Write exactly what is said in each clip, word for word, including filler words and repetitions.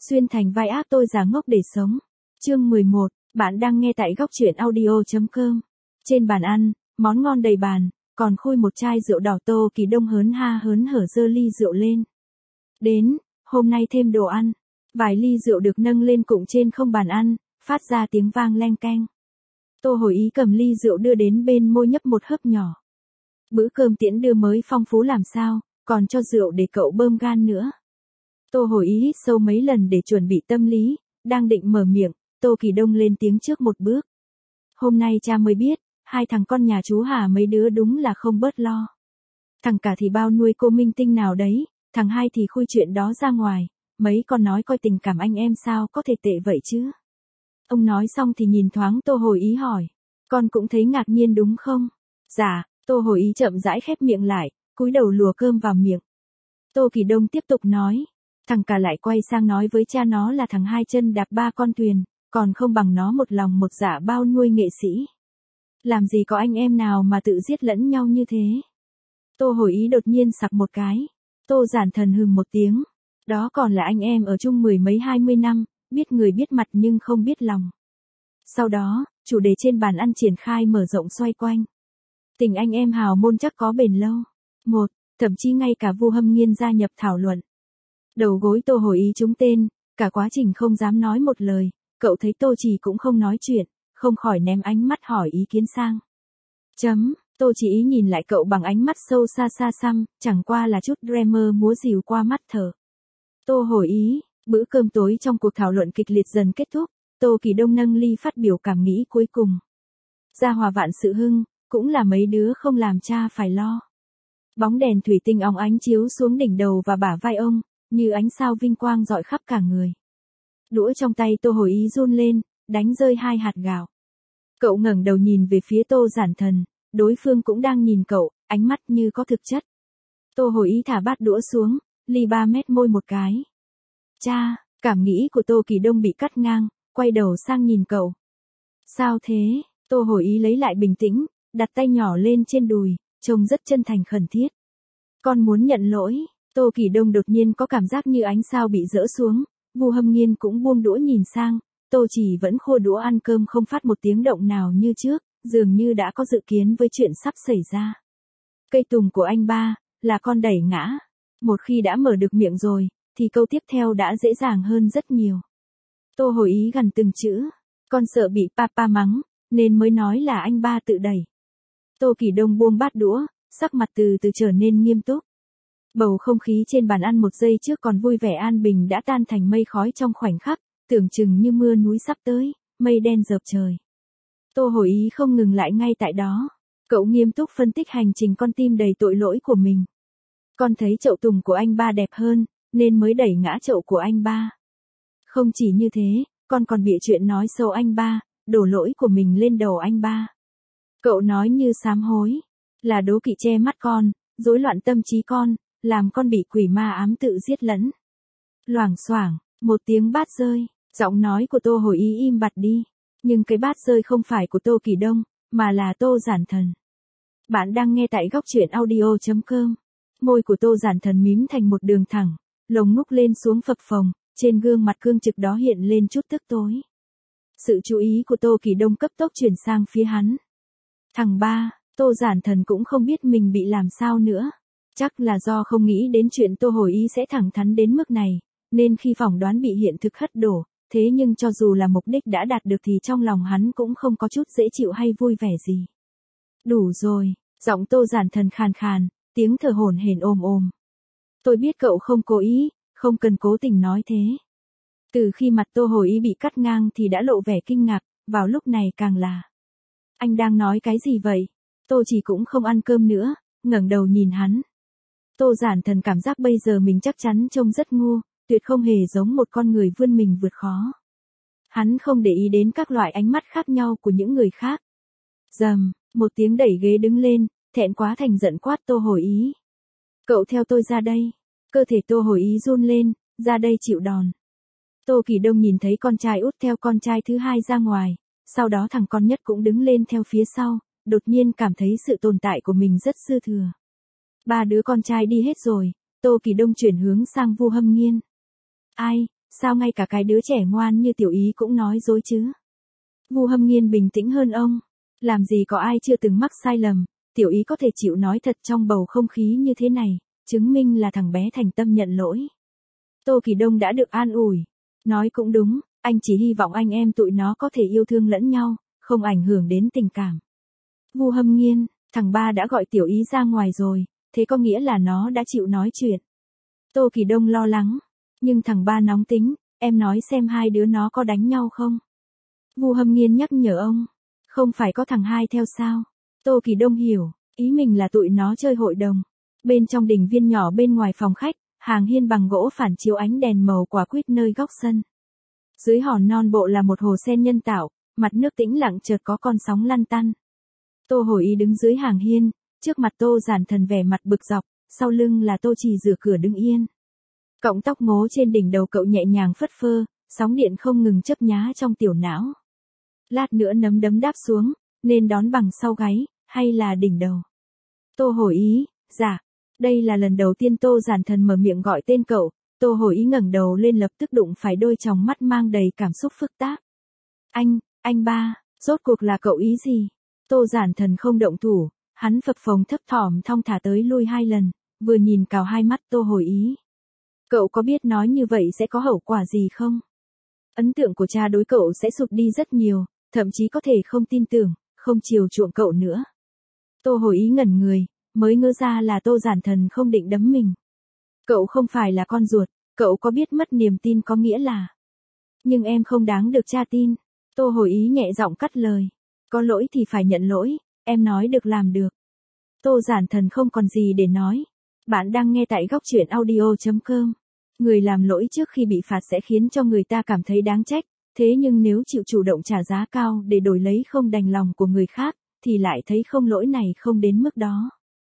Xuyên thành vai ác tôi giả ngốc để sống. Chương mười một, bạn đang nghe tại góc truyện audio.com. Trên bàn ăn, món ngon đầy bàn, còn khui một chai rượu đỏ. Tô Kỳ Đông hớn ha hớn hở giơ ly rượu lên. Đến, hôm nay thêm đồ ăn. Vài ly rượu được nâng lên cụng trên không bàn ăn, phát ra tiếng vang leng keng. Tô Hồi Ý cầm ly rượu đưa đến bên môi nhấp một hớp nhỏ. Bữa cơm tiễn đưa mới phong phú làm sao, còn cho rượu để cậu bơm gan nữa. Tô Hồi Ý hít sâu mấy lần để chuẩn bị tâm lý, đang định mở miệng, Tô Kỳ Đông lên tiếng trước một bước. Hôm nay cha mới biết, hai thằng con nhà chú Hà mấy đứa đúng là không bớt lo. Thằng cả thì bao nuôi cô minh tinh nào đấy, thằng hai thì khui chuyện đó ra ngoài, mấy con nói coi tình cảm anh em sao có thể tệ vậy chứ. Ông nói xong thì nhìn thoáng Tô Hồi Ý hỏi, con cũng thấy ngạc nhiên đúng không? Dạ, Tô Hồi Ý chậm rãi khép miệng lại, cúi đầu lùa cơm vào miệng. Tô Kỳ Đông tiếp tục nói, thằng cả lại quay sang nói với cha nó là thằng hai chân đạp ba con thuyền, còn không bằng nó một lòng một dạ bao nuôi nghệ sĩ. Làm gì có anh em nào mà tự giết lẫn nhau như thế. Tô Hồi Ý đột nhiên sặc một cái. Tô Giản Thần hừm một tiếng. Đó còn là anh em ở chung mười mấy hai mươi năm, biết người biết mặt nhưng không biết lòng. Sau đó, chủ đề trên bàn ăn triển khai mở rộng xoay quanh. Tình anh em hào môn chắc có bền lâu. Một, thậm chí ngay cả Vu Hâm Nghiên gia nhập thảo luận. Đầu gối Tô Hồi Ý trúng tên, cả quá trình không dám nói một lời, cậu thấy Tô Chỉ cũng không nói chuyện, không khỏi ném ánh mắt hỏi ý kiến sang. Chấm, Tô Chỉ Ý nhìn lại cậu bằng ánh mắt sâu xa xa xăm, chẳng qua là chút dreamer múa rìu qua mắt thở. Tô Hồi Ý, bữa cơm tối trong cuộc thảo luận kịch liệt dần kết thúc, Tô Kỳ Đông nâng ly phát biểu cảm nghĩ cuối cùng. Gia hòa vạn sự hưng, cũng là mấy đứa không làm cha phải lo. Bóng đèn thủy tinh óng ánh chiếu xuống đỉnh đầu và bả vai ông, như ánh sao vinh quang rọi khắp cả người. Đũa trong tay Tô Hồi Ý run lên, đánh rơi hai hạt gạo. Cậu ngẩng đầu nhìn về phía Tô Giản Thần, đối phương cũng đang nhìn cậu, ánh mắt như có thực chất. Tô Hồi Ý thả bát đũa xuống, ly ba mét môi một cái. Cha, cảm nghĩ của Tô Kỳ Đông bị cắt ngang, quay đầu sang nhìn cậu. Sao thế? Tô Hồi Ý lấy lại bình tĩnh, đặt tay nhỏ lên trên đùi, trông rất chân thành khẩn thiết. Con muốn nhận lỗi. Tô Kỳ Đông đột nhiên có cảm giác như ánh sao bị dỡ xuống, Vu Hâm Nghiên cũng buông đũa nhìn sang, Tô Chỉ vẫn khô đũa ăn cơm không phát một tiếng động nào như trước, dường như đã có dự kiến với chuyện sắp xảy ra. Cây tùng của anh ba, là con đẩy ngã. Một khi đã mở được miệng rồi, thì câu tiếp theo đã dễ dàng hơn rất nhiều. Tô Hồi Ý gần từng chữ, con sợ bị papa mắng, nên mới nói là anh ba tự đẩy. Tô Kỳ Đông buông bát đũa, sắc mặt từ từ trở nên nghiêm túc. Bầu không khí trên bàn ăn một giây trước còn vui vẻ an bình đã tan thành mây khói trong khoảnh khắc, tưởng chừng như mưa núi sắp tới, mây đen dợp trời. Tô Hồi Ý không ngừng lại ngay tại đó. Cậu nghiêm túc phân tích hành trình con tim đầy tội lỗi của mình. Con thấy chậu tùng của anh ba đẹp hơn, nên mới đẩy ngã chậu của anh ba. Không chỉ như thế, con còn bịa chuyện nói xấu anh ba, đổ lỗi của mình lên đầu anh ba. Cậu nói như sám hối, là đố kỵ che mắt con, rối loạn tâm trí con, làm con bị quỷ ma ám tự giết lẫn. Loảng xoảng, một tiếng bát rơi, giọng nói của Tô Hồi Ý im bặt đi. Nhưng cái bát rơi không phải của Tô Kỳ Đông, mà là Tô Giản Thần. Bạn đang nghe tại góc truyện audio.com. Môi của Tô Giản Thần mím thành một đường thẳng, lồng ngúc lên xuống phập phồng, trên gương mặt cương trực đó hiện lên chút tức tối. Sự chú ý của Tô Kỳ Đông cấp tốc chuyển sang phía hắn. Thằng ba, Tô Giản Thần cũng không biết mình bị làm sao nữa. Chắc là do không nghĩ đến chuyện Tô Hồi Ý sẽ thẳng thắn đến mức này, nên khi phỏng đoán bị hiện thực hất đổ, thế nhưng cho dù là mục đích đã đạt được thì trong lòng hắn cũng không có chút dễ chịu hay vui vẻ gì. Đủ rồi, giọng Tô Giản Thần khàn khàn, tiếng thở hổn hển ồm ồm. Tôi biết cậu không cố ý, không cần cố tình nói thế. Từ khi mặt Tô Hồi Ý bị cắt ngang thì đã lộ vẻ kinh ngạc, vào lúc này càng là. Anh đang nói cái gì vậy? Tô Chỉ cũng không ăn cơm nữa, ngẩng đầu nhìn hắn. Tô Giản Thần cảm giác bây giờ mình chắc chắn trông rất ngu, tuyệt không hề giống một con người vươn mình vượt khó. Hắn không để ý đến các loại ánh mắt khác nhau của những người khác. Rầm, một tiếng đẩy ghế đứng lên, thẹn quá thành giận quát Tô Hồi Ý. Cậu theo tôi ra đây. Cơ thể Tô Hồi Ý run lên, ra đây chịu đòn. Tô Kỳ Đông nhìn thấy con trai út theo con trai thứ hai ra ngoài, sau đó thằng con nhất cũng đứng lên theo phía sau, đột nhiên cảm thấy sự tồn tại của mình rất dư thừa. Ba đứa con trai đi hết rồi, Tô Kỳ Đông chuyển hướng sang Vu Hâm Nghiên. Ai, sao ngay cả cái đứa trẻ ngoan như Tiểu Ý cũng nói dối chứ? Vu Hâm Nghiên bình tĩnh hơn ông. Làm gì có ai chưa từng mắc sai lầm, Tiểu Ý có thể chịu nói thật trong bầu không khí như thế này, chứng minh là thằng bé thành tâm nhận lỗi. Tô Kỳ Đông đã được an ủi. Nói cũng đúng, anh chỉ hy vọng anh em tụi nó có thể yêu thương lẫn nhau, không ảnh hưởng đến tình cảm. Vu Hâm Nghiên, thằng ba đã gọi Tiểu Ý ra ngoài rồi, thế có nghĩa là nó đã chịu nói chuyện. Tô Kỳ Đông lo lắng, nhưng thằng ba nóng tính, em nói xem hai đứa nó có đánh nhau không? Vu Hâm Nghiên nhắc nhở ông, không phải có thằng hai theo sao? Tô Kỳ Đông hiểu, ý mình là tụi nó chơi hội đồng. Bên trong đình viên nhỏ bên ngoài phòng khách, hàng hiên bằng gỗ phản chiếu ánh đèn màu quả quýt nơi góc sân. Dưới hòn non bộ là một hồ sen nhân tạo, mặt nước tĩnh lặng chợt có con sóng lăn tăn. Tô Hồi Ý đứng dưới hàng hiên, trước mặt Tô Giản Thần vẻ mặt bực dọc, sau lưng là Tô Trì rửa cửa đứng yên. Cọng tóc ngố trên đỉnh đầu cậu nhẹ nhàng phất phơ, sóng điện không ngừng chớp nhá trong tiểu não. Lát nữa nấm đấm đáp xuống, nên đón bằng sau gáy, hay là đỉnh đầu? Tô Hồi Ý, dạ. Đây là lần đầu tiên Tô Giản Thần mở miệng gọi tên cậu, Tô Hồi Ý ngẩng đầu lên lập tức đụng phải đôi tròng mắt mang đầy cảm xúc phức tạp. Anh, anh ba, rốt cuộc là cậu ý gì? Tô Giản Thần không động thủ, hắn phập phồng thấp thỏm thong thả tới lui hai lần, vừa nhìn cào hai mắt Tô Hồi Ý. Cậu có biết nói như vậy sẽ có hậu quả gì không? Ấn tượng của cha đối cậu sẽ sụt đi rất nhiều, thậm chí có thể không tin tưởng, không chiều chuộng cậu nữa. Tô Hồi Ý ngẩn người, mới ngỡ ra là Tô Giản Thần không định đấm mình. Cậu không phải là con ruột, cậu có biết mất niềm tin có nghĩa là. Nhưng em không đáng được cha tin. Tô Hồi Ý nhẹ giọng cắt lời. Có lỗi thì phải nhận lỗi, em nói được làm được. Tô Giản Thần không còn gì để nói. Bạn đang nghe tại góc truyện audio chấm com. Người làm lỗi trước khi bị phạt sẽ khiến cho người ta cảm thấy đáng trách, thế nhưng nếu chịu chủ động trả giá cao để đổi lấy không đành lòng của người khác, thì lại thấy không lỗi này không đến mức đó.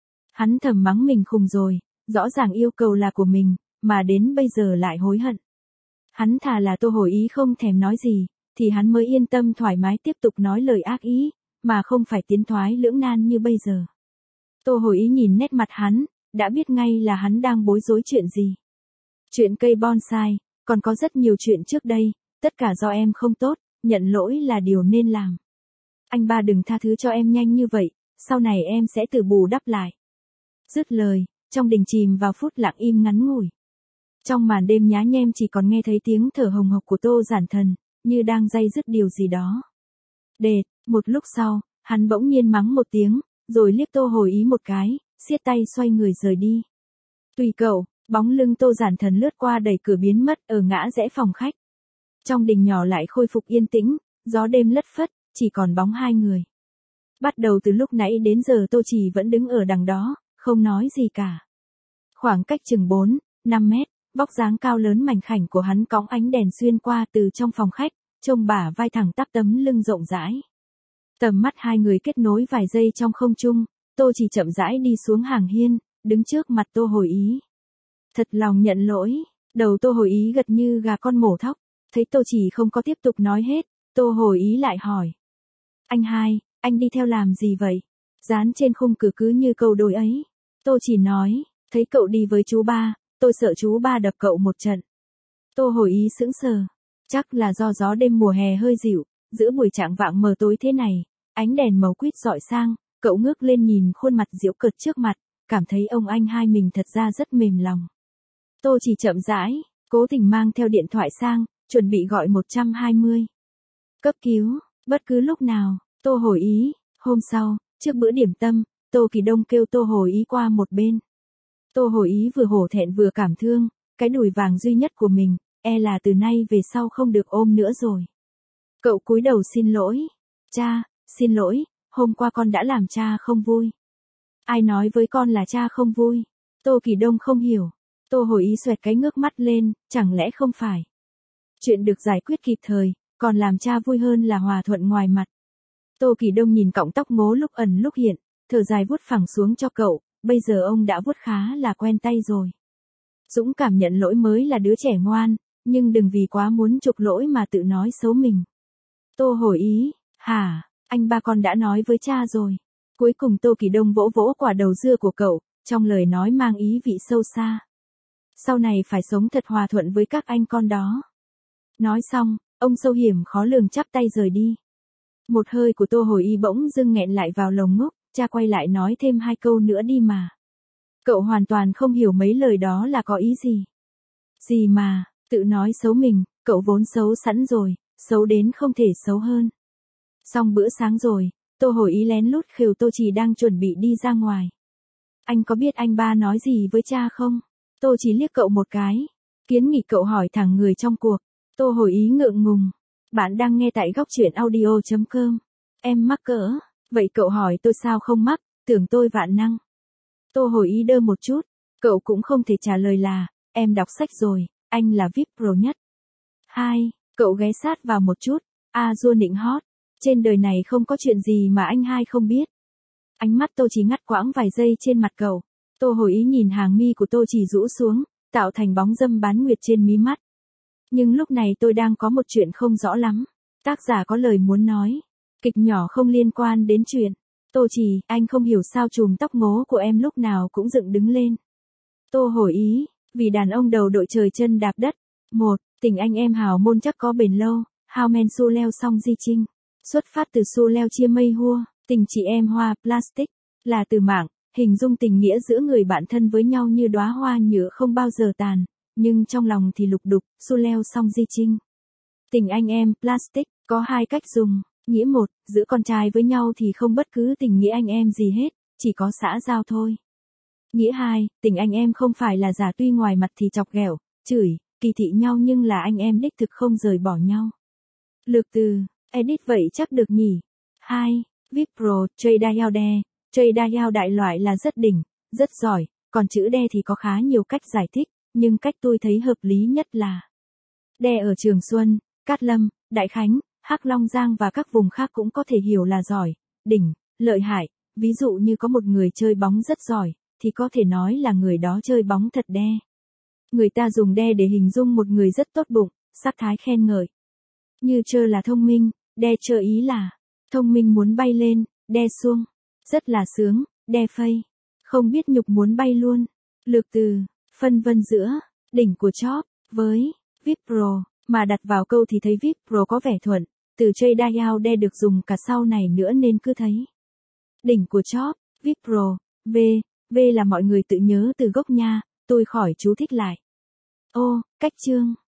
Hắn thầm mắng mình khùng rồi, rõ ràng yêu cầu là của mình, mà đến bây giờ lại hối hận. Hắn thà là Tô Hồi Ý không thèm nói gì, thì hắn mới yên tâm thoải mái tiếp tục nói lời ác ý, mà không phải tiến thoái lưỡng nan như bây giờ. Tô Hồi Ý nhìn nét mặt hắn, đã biết ngay là hắn đang bối rối chuyện gì. Chuyện cây bonsai, còn có rất nhiều chuyện trước đây, tất cả do em không tốt, nhận lỗi là điều nên làm. Anh ba đừng tha thứ cho em nhanh như vậy, sau này em sẽ tự bù đắp lại. Dứt lời, trong đình chìm vào phút lặng im ngắn ngủi. Trong màn đêm nhá nhem chỉ còn nghe thấy tiếng thở hồng hộc của Tô Giản Thần, như đang day dứt điều gì đó. Đệt, một lúc sau, hắn bỗng nhiên mắng một tiếng, rồi liếc Tô Hồi Ý một cái, siết tay xoay người rời đi. Tùy cậu, bóng lưng Tô Giản Thần lướt qua đẩy cửa biến mất ở ngã rẽ phòng khách. Trong đình nhỏ lại khôi phục yên tĩnh, gió đêm lất phất, chỉ còn bóng hai người. Bắt đầu từ lúc nãy đến giờ Tô Trì vẫn đứng ở đằng đó, không nói gì cả. Khoảng cách chừng bốn, năm mét, vóc dáng cao lớn mảnh khảnh của hắn cõng ánh đèn xuyên qua từ trong phòng khách, trông bả vai thẳng tắp tấm lưng rộng rãi. Tầm mắt hai người kết nối vài giây trong không trung, Tô Trì chậm rãi đi xuống hàng hiên, đứng trước mặt Tô Hồi Ý. Thật lòng nhận lỗi, đầu Tô Hồi Ý gật như gà con mổ thóc, thấy Tô Trì không có tiếp tục nói hết, Tô Hồi Ý lại hỏi. Anh hai, anh đi theo làm gì vậy? Dán trên khung cửa cứ như câu đối ấy. Tô Trì nói, thấy cậu đi với chú ba, tôi sợ chú ba đập cậu một trận. Tô Hồi Ý sững sờ, chắc là do gió đêm mùa hè hơi dịu, giữa buổi chạng vạng mờ tối thế này, ánh đèn màu quýt rọi sang, cậu ngước lên nhìn khuôn mặt giễu cợt trước mặt, cảm thấy ông anh hai mình thật ra rất mềm lòng. Tô Trì chậm rãi, cố tình mang theo điện thoại sang, chuẩn bị gọi một hai không. Cấp cứu, bất cứ lúc nào. Tô Hồi Ý, hôm sau, trước bữa điểm tâm, Tô Kỳ Đông kêu Tô Hồi Ý qua một bên. Tô Hồi Ý vừa hổ thẹn vừa cảm thương, cái đùi vàng duy nhất của mình, e là từ nay về sau không được ôm nữa rồi. Cậu cúi đầu xin lỗi. Cha, xin lỗi, hôm qua con đã làm cha không vui. Ai nói với con là cha không vui? Tô Kỳ Đông không hiểu. Tô Hồi Ý xoẹt cái ngước mắt lên, chẳng lẽ không phải? Chuyện được giải quyết kịp thời, còn làm cha vui hơn là hòa thuận ngoài mặt. Tô Kỳ Đông nhìn cọng tóc ngố lúc ẩn lúc hiện, thở dài vuốt phẳng xuống cho cậu, bây giờ ông đã vuốt khá là quen tay rồi. Dũng cảm nhận lỗi mới là đứa trẻ ngoan, nhưng đừng vì quá muốn chuộc lỗi mà tự nói xấu mình. Tô Hồi Ý, hả, anh ba con đã nói với cha rồi. Cuối cùng Tô Kỳ Đông vỗ vỗ quả đầu dưa của cậu, trong lời nói mang ý vị sâu xa. Sau này phải sống thật hòa thuận với các anh con đó. Nói xong, ông sâu hiểm khó lường chắp tay rời đi. Một hơi của Tô Hồi Y bỗng dưng nghẹn lại vào lồng ngực, cha quay lại nói thêm hai câu nữa đi mà. Cậu hoàn toàn không hiểu mấy lời đó là có ý gì. Gì mà, tự nói xấu mình, cậu vốn xấu sẵn rồi, xấu đến không thể xấu hơn. Xong bữa sáng rồi, Tô Hồi Y lén lút khều Tô Chỉ đang chuẩn bị đi ra ngoài. Anh có biết anh ba nói gì với cha không? Tô Chỉ liếc cậu một cái. Kiến nghị cậu hỏi thẳng người trong cuộc. Tô Hồi Y ngượng ngùng. Bạn đang nghe tại góc truyện audio chấm com. Em mắc cỡ. Vậy cậu hỏi tôi sao không mắc, tưởng tôi vạn năng. Tô Hồi Y đơ một chút. Cậu cũng không thể trả lời là, em đọc sách rồi, anh là vi ai pi Pro nhất. Hai, cậu ghé sát vào một chút. A dua nịnh hót. Trên đời này không có chuyện gì mà anh hai không biết. Ánh mắt Tô Chỉ ngắt quãng vài giây trên mặt cậu. Tô Hồi Y nhìn hàng mi của Tô Chỉ rũ xuống, tạo thành bóng dâm bán nguyệt trên mí mắt. Nhưng lúc này tôi đang có một chuyện không rõ lắm. Tác giả có lời muốn nói. Kịch nhỏ không liên quan đến chuyện. Tô Chỉ, anh không hiểu sao chùm tóc ngố của em lúc nào cũng dựng đứng lên. Tô Hồi Y, vì đàn ông đầu đội trời chân đạp đất. Một, tình anh em hào môn chắc có bền lâu. How men su leo song di trinh. Xuất phát từ su leo chia mây hua, tình chị em hoa plastic, là từ mạng, hình dung tình nghĩa giữa người bạn thân với nhau như đóa hoa nhựa không bao giờ tàn, nhưng trong lòng thì lục đục, su leo song di trinh. Tình anh em plastic, có hai cách dùng, nghĩa một, giữa con trai với nhau thì không bất cứ tình nghĩa anh em gì hết, chỉ có xã giao thôi. Nghĩa hai, tình anh em không phải là giả tuy ngoài mặt thì chọc ghẹo, chửi, kỳ thị nhau nhưng là anh em đích thực không rời bỏ nhau. Lược từ. Edit vậy chắc được nhỉ. Hai, vi ai pi Pro, chơi đa yao đe. Chơi đa yao đại loại là rất đỉnh, rất giỏi, còn chữ đe thì có khá nhiều cách giải thích, nhưng cách tôi thấy hợp lý nhất là đe ở Trường Xuân, Cát Lâm, Đại Khánh, Hắc Long Giang và các vùng khác cũng có thể hiểu là giỏi, đỉnh, lợi hại, ví dụ như có một người chơi bóng rất giỏi, thì có thể nói là người đó chơi bóng thật đe. Người ta dùng đe để hình dung một người rất tốt bụng, sắc thái khen ngợi. Như chơ là thông minh, đe chơ ý là thông minh muốn bay lên, đe xuông. Rất là sướng, đe phây. Không biết nhục muốn bay luôn. Lược từ, phân vân giữa, đỉnh của chóp, với, vi ai pi Pro, mà đặt vào câu thì thấy vi ai pi Pro có vẻ thuận. Từ chơi đa yao đe được dùng cả sau này nữa nên cứ thấy. Đỉnh của chóp, vi ai pi Pro, V, V là mọi người tự nhớ từ gốc nha, tôi khỏi chú thích lại. Ô, cách chương.